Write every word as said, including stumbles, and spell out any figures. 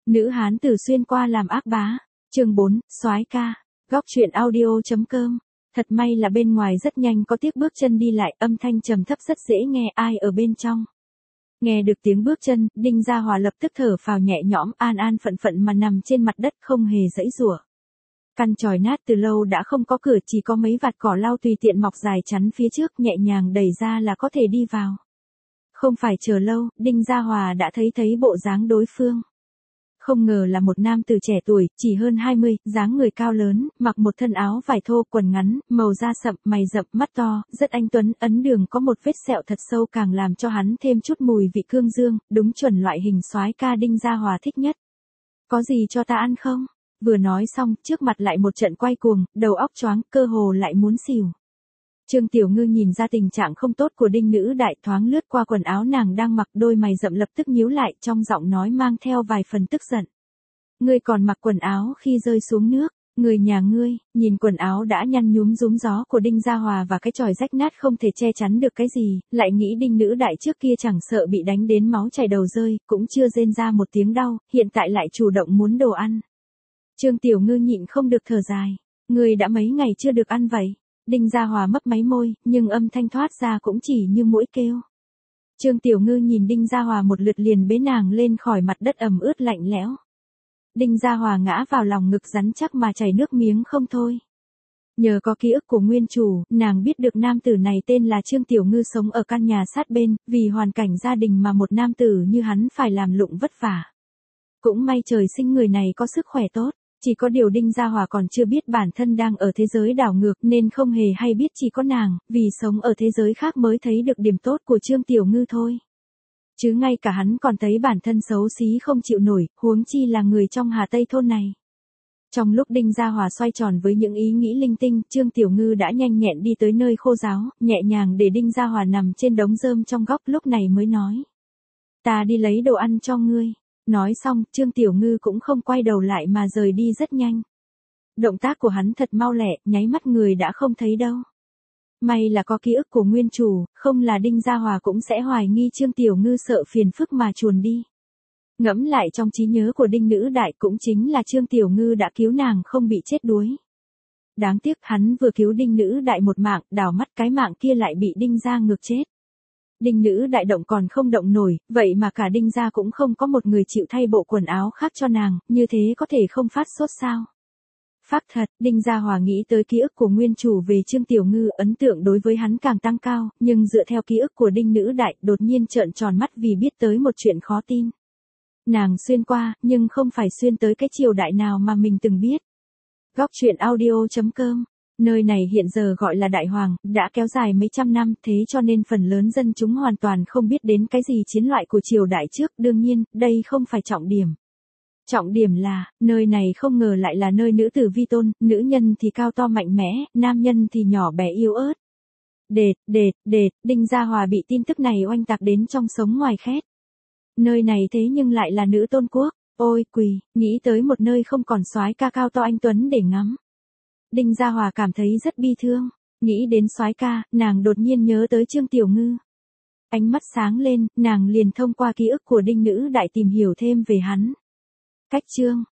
Nữ hán tử xuyên qua làm ác bá. Chương bốn, soái ca. Góc truyện audio.com. Thật may là bên ngoài rất nhanh có tiếng bước chân đi lại, âm thanh trầm thấp rất dễ nghe, ai ở bên trong. Nghe được tiếng bước chân, Đinh Gia Hòa lập tức thở phào nhẹ nhõm, an an phận phận mà nằm trên mặt đất không hề giãy giụa. Căn chòi nát từ lâu đã không có cửa, chỉ có mấy vạt cỏ lau tùy tiện mọc dài chắn phía trước, nhẹ nhàng đẩy ra là có thể đi vào. Không phải chờ lâu, Đinh Gia Hòa đã thấy thấy bộ dáng đối phương. Không ngờ là một nam tử trẻ tuổi, chỉ hơn hai mươi, dáng người cao lớn, mặc một thân áo vải thô, quần ngắn, màu da sậm, mày rậm, mắt to, rất anh tuấn, ấn đường có một vết sẹo thật sâu càng làm cho hắn thêm chút mùi vị cương dương, đúng chuẩn loại hình soái ca Đinh Gia Hòa thích nhất. Có gì cho ta ăn không? Vừa nói xong, trước mặt lại một trận quay cuồng, đầu óc choáng, cơ hồ lại muốn xỉu. Trương Tiểu Ngư nhìn ra tình trạng không tốt của Đinh nữ đại, thoáng lướt qua quần áo nàng đang mặc, đôi mày rậm lập tức nhíu lại, trong giọng nói mang theo vài phần tức giận. Ngươi còn mặc quần áo khi rơi xuống nước, người nhà ngươi, nhìn quần áo đã nhăn nhúm rúm gió của Đinh Gia Hòa và cái chòi rách nát không thể che chắn được cái gì, lại nghĩ Đinh nữ đại trước kia chẳng sợ bị đánh đến máu chảy đầu rơi, cũng chưa rên ra một tiếng đau, hiện tại lại chủ động muốn đồ ăn. Trương Tiểu Ngư nhịn không được thở dài, ngươi đã mấy ngày chưa được ăn vậy? Đinh Gia Hòa mấp máy môi, nhưng âm thanh thoát ra cũng chỉ như mũi kêu. Trương Tiểu Ngư nhìn Đinh Gia Hòa một lượt liền bế nàng lên khỏi mặt đất ẩm ướt lạnh lẽo. Đinh Gia Hòa ngã vào lòng ngực rắn chắc mà chảy nước miếng không thôi. Nhờ có ký ức của nguyên chủ, nàng biết được nam tử này tên là Trương Tiểu Ngư sống ở căn nhà sát bên, vì hoàn cảnh gia đình mà một nam tử như hắn phải làm lụng vất vả. Cũng may trời sinh người này có sức khỏe tốt. Chỉ có điều Đinh Gia Hòa còn chưa biết bản thân đang ở thế giới đảo ngược nên không hề hay biết chỉ có nàng, vì sống ở thế giới khác mới thấy được điểm tốt của Trương Tiểu Ngư thôi. Chứ ngay cả hắn còn thấy bản thân xấu xí không chịu nổi, huống chi là người trong Hà Tây thôn này. Trong lúc Đinh Gia Hòa xoay tròn với những ý nghĩ linh tinh, Trương Tiểu Ngư đã nhanh nhẹn đi tới nơi khô ráo, nhẹ nhàng để Đinh Gia Hòa nằm trên đống rơm trong góc, lúc này mới nói. Ta đi lấy đồ ăn cho ngươi. Nói xong, Trương Tiểu Ngư cũng không quay đầu lại mà rời đi rất nhanh. Động tác của hắn thật mau lẹ, nháy mắt người đã không thấy đâu. May là có ký ức của nguyên chủ, không là Đinh Gia Hòa cũng sẽ hoài nghi Trương Tiểu Ngư sợ phiền phức mà chuồn đi. Ngẫm lại trong trí nhớ của Đinh nữ đại cũng chính là Trương Tiểu Ngư đã cứu nàng không bị chết đuối. Đáng tiếc hắn vừa cứu Đinh nữ đại một mạng, đảo mắt cái mạng kia lại bị Đinh gia ngược chết. Đinh nữ đại động còn không động nổi, vậy mà cả Đinh gia cũng không có một người chịu thay bộ quần áo khác cho nàng, như thế có thể không phát sốt sao? Phác thật, Đinh Gia Hòa nghĩ tới ký ức của nguyên chủ về Trương Tiểu Ngư, ấn tượng đối với hắn càng tăng cao, nhưng dựa theo ký ức của Đinh nữ đại, đột nhiên trợn tròn mắt vì biết tới một chuyện khó tin. Nàng xuyên qua, nhưng không phải xuyên tới cái triều đại nào mà mình từng biết. Góc truyện audio.com. Nơi này hiện giờ gọi là Đại Hoàng, đã kéo dài mấy trăm năm, thế cho nên phần lớn dân chúng hoàn toàn không biết đến cái gì chiến loại của triều đại trước, đương nhiên, đây không phải trọng điểm. Trọng điểm là, nơi này không ngờ lại là nơi nữ tử vi tôn, nữ nhân thì cao to mạnh mẽ, nam nhân thì nhỏ bé yếu ớt. Đệt, đệt, đệt, Đinh Gia Hòa bị tin tức này oanh tạc đến trong sống ngoài khét. Nơi này thế nhưng lại là nữ tôn quốc, ôi quỳ, nghĩ tới một nơi không còn soái ca cao to anh tuấn để ngắm. Đinh Gia Hòa cảm thấy rất bi thương, nghĩ đến soái ca, nàng đột nhiên nhớ tới Trương Tiểu Ngư. Ánh mắt sáng lên, nàng liền thông qua ký ức của Đinh nữ đại tìm hiểu thêm về hắn. Cách chương